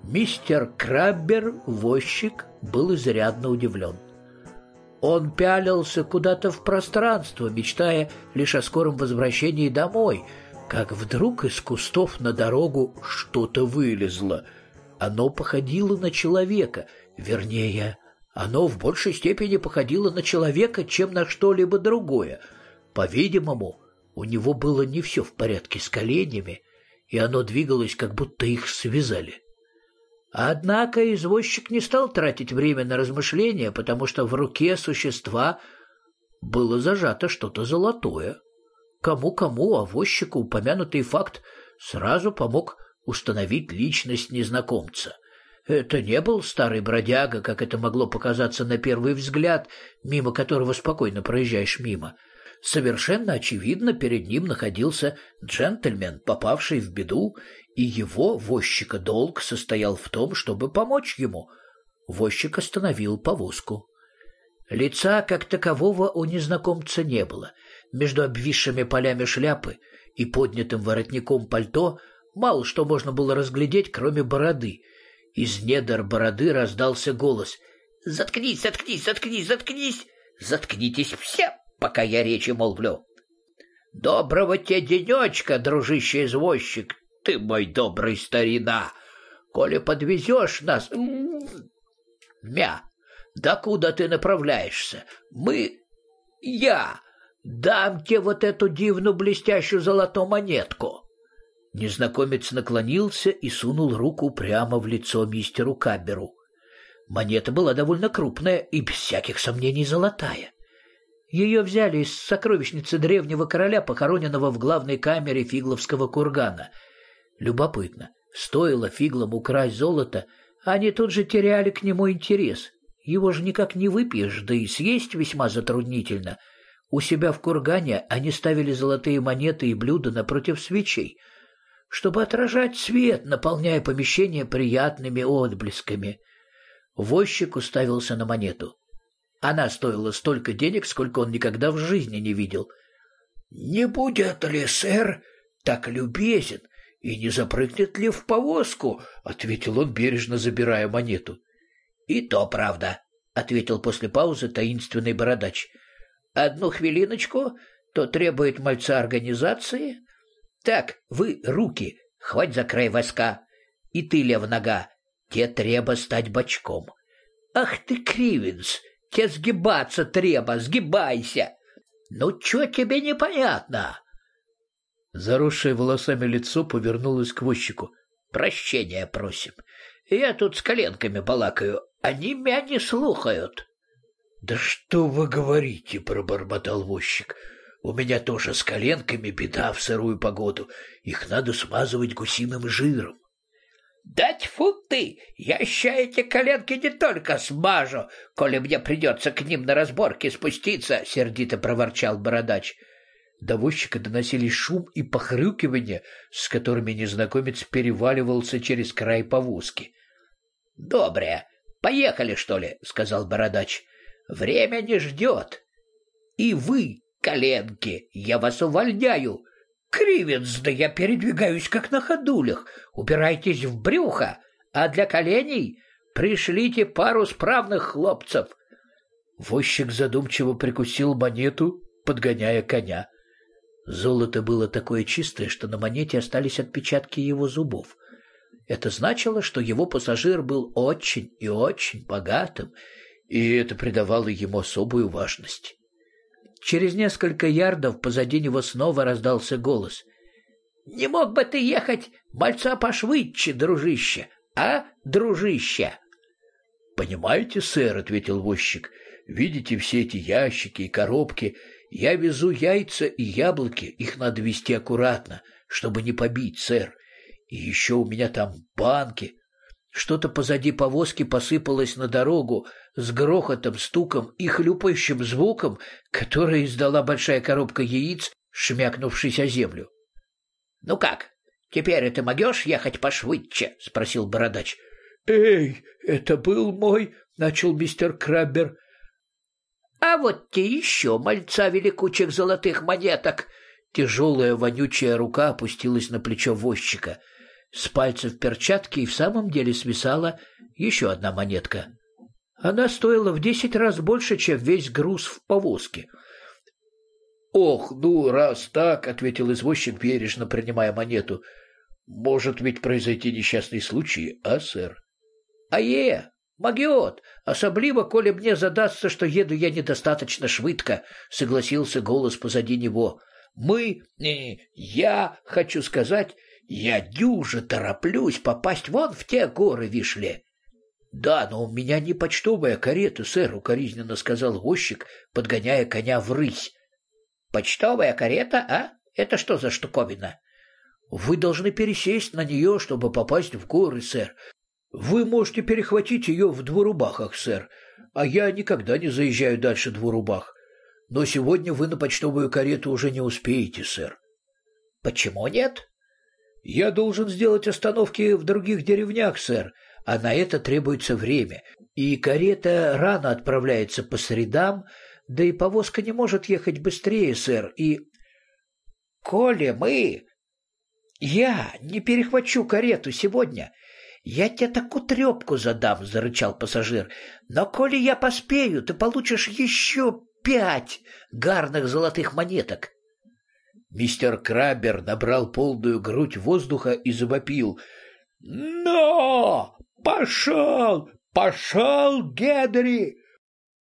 Мистер Краббер, возчик, был изрядно удивлен. Он пялился куда-то в пространство, мечтая лишь о скором возвращении домой, как вдруг из кустов на дорогу что-то вылезло. Оно походило на человека, вернее, оно в большей степени походило на человека, чем на что-либо другое. По-видимому, у него было не все в порядке с коленями, и оно двигалось, как будто их связали. Однако извозчик не стал тратить время на размышления, потому что в руке существа было зажато что-то золотое. Кому-кому, а возчику упомянутый факт сразу помог установить личность незнакомца. Это не был старый бродяга, как это могло показаться на первый взгляд, мимо которого спокойно проезжаешь мимо. Совершенно очевидно, перед ним находился джентльмен, попавший в беду, и его, возчика, долг состоял в том, чтобы помочь ему. Возчик остановил повозку. Лица, как такового, у незнакомца не было. Между обвисшими полями шляпы и поднятым воротником пальто мало что можно было разглядеть, кроме бороды. Из недр бороды раздался голос: «Заткнись, заткнись, заткнись, заткнись! Заткнитесь все, пока я речи молвлю!» «Доброго тебе денечка, дружище-извозчик, ты мой добрый старина! Коли подвезешь нас... Мя! Докуда ты направляешься? Я дам тебе вот эту дивную блестящую золотую монетку!» Незнакомец наклонился и сунул руку прямо в лицо мистеру Крабберу. Монета была довольно крупная и, без всяких сомнений, золотая. Ее взяли из сокровищницы древнего короля, похороненного в главной камере Фигловского кургана. Любопытно, стоило Фиглам украсть золото, они тут же теряли к нему интерес. Его же никак не выпьешь, да и съесть весьма затруднительно. У себя в кургане они ставили золотые монеты и блюда напротив свечей, чтобы отражать свет, наполняя помещение приятными отблесками. Возчик уставился на монету. Она стоила столько денег, сколько он никогда в жизни не видел. «Не будет ли, сэр, так любезен и не запрыгнет ли в повозку?» — ответил он, бережно забирая монету. «И то правда», — ответил после паузы таинственный бородач. «Одну хвилиночку, то требует мальца организации. Так, вы, руки, хвать за край воска, и ты, лев нога, те треба стать бочком. Ах ты, Кривенс, те сгибаться треба, сгибайся! Ну, чё тебе непонятно?» Заросшее волосами лицо повернулось к возчику. «Прощения просим. Я тут с коленками балакаю, они меня не слухают». «Да что вы говорите?» — пробормотал возчик. «У меня тоже с коленками беда в сырую погоду. Их надо смазывать гусиным жиром». «Да тьфу ты! Я ща эти коленки не только смажу, коли мне придется к ним на разборке спуститься!» — сердито проворчал бородач. До возчика доносились шум и похрюкивание, с которыми незнакомец переваливался через край повозки. «Добре, поехали, что ли?» — сказал бородач. «Время не ждет. И вы, коленки, я вас увольняю. Кривенс, да я передвигаюсь как на ходулях. Убирайтесь в брюхо, а для коленей пришлите пару справных хлопцев». Возчик задумчиво прикусил монету, подгоняя коня. Золото было такое чистое, что на монете остались отпечатки его зубов. Это значило, что его пассажир был очень и очень богатым, и это придавало ему особую важность. Через несколько ярдов позади него снова раздался голос. «Не мог бы ты ехать мальца пошвыдче, дружище, а, дружище?» «Понимаете, сэр, — ответил возчик, — видите все эти ящики и коробки? Я везу яйца и яблоки, их надо везти аккуратно, чтобы не побить, сэр. И еще у меня там банки». Что-то позади повозки посыпалось на дорогу с грохотом, стуком и хлюпающим звуком, который издала большая коробка яиц, шмякнувшись о землю. «Ну как, теперь ты могешь ехать пошвыдче?» — спросил бородач. «Эй, это был мой...» — начал мистер Краббер. «А вот те еще мальца великучих золотых монеток!» Тяжелая вонючая рука опустилась на плечо возчика. С пальцев перчатки и в самом деле свисала еще одна монетка. Она стоила в 10 раз больше, чем весь груз в повозке. «Ох, ну, раз так», — ответил извозчик, бережно принимая монету, — «может ведь произойти несчастный случай, а, сэр?» Могет, особливо, коли мне задастся, что еду я недостаточно швидко», — согласился голос позади него. Я хочу сказать, я дюже тороплюсь попасть вон в те горы, вишь ли». «Да, но у меня не почтовая карета, сэр», — укоризненно сказал возчик, подгоняя коня в рысь. «Почтовая карета, а? Это что за штуковина?» «Вы должны пересесть на нее, чтобы попасть в горы, сэр. Вы можете перехватить ее в Двурубахах, сэр, а я никогда не заезжаю дальше Двурубах. Но сегодня вы на почтовую карету уже не успеете, сэр». «Почему нет?» «Я должен сделать остановки в других деревнях, сэр, а на это требуется время, и карета рано отправляется по средам, да и повозка не может ехать быстрее, сэр, и...» «Коли я не перехвачу карету сегодня, я тебе такую трепку задам», — зарычал пассажир. «Но коли я поспею, ты получишь еще 5 гарных золотых монеток». Мистер Краббер набрал полную грудь воздуха и завопил: «Но! Пошел! Пошел, Генри!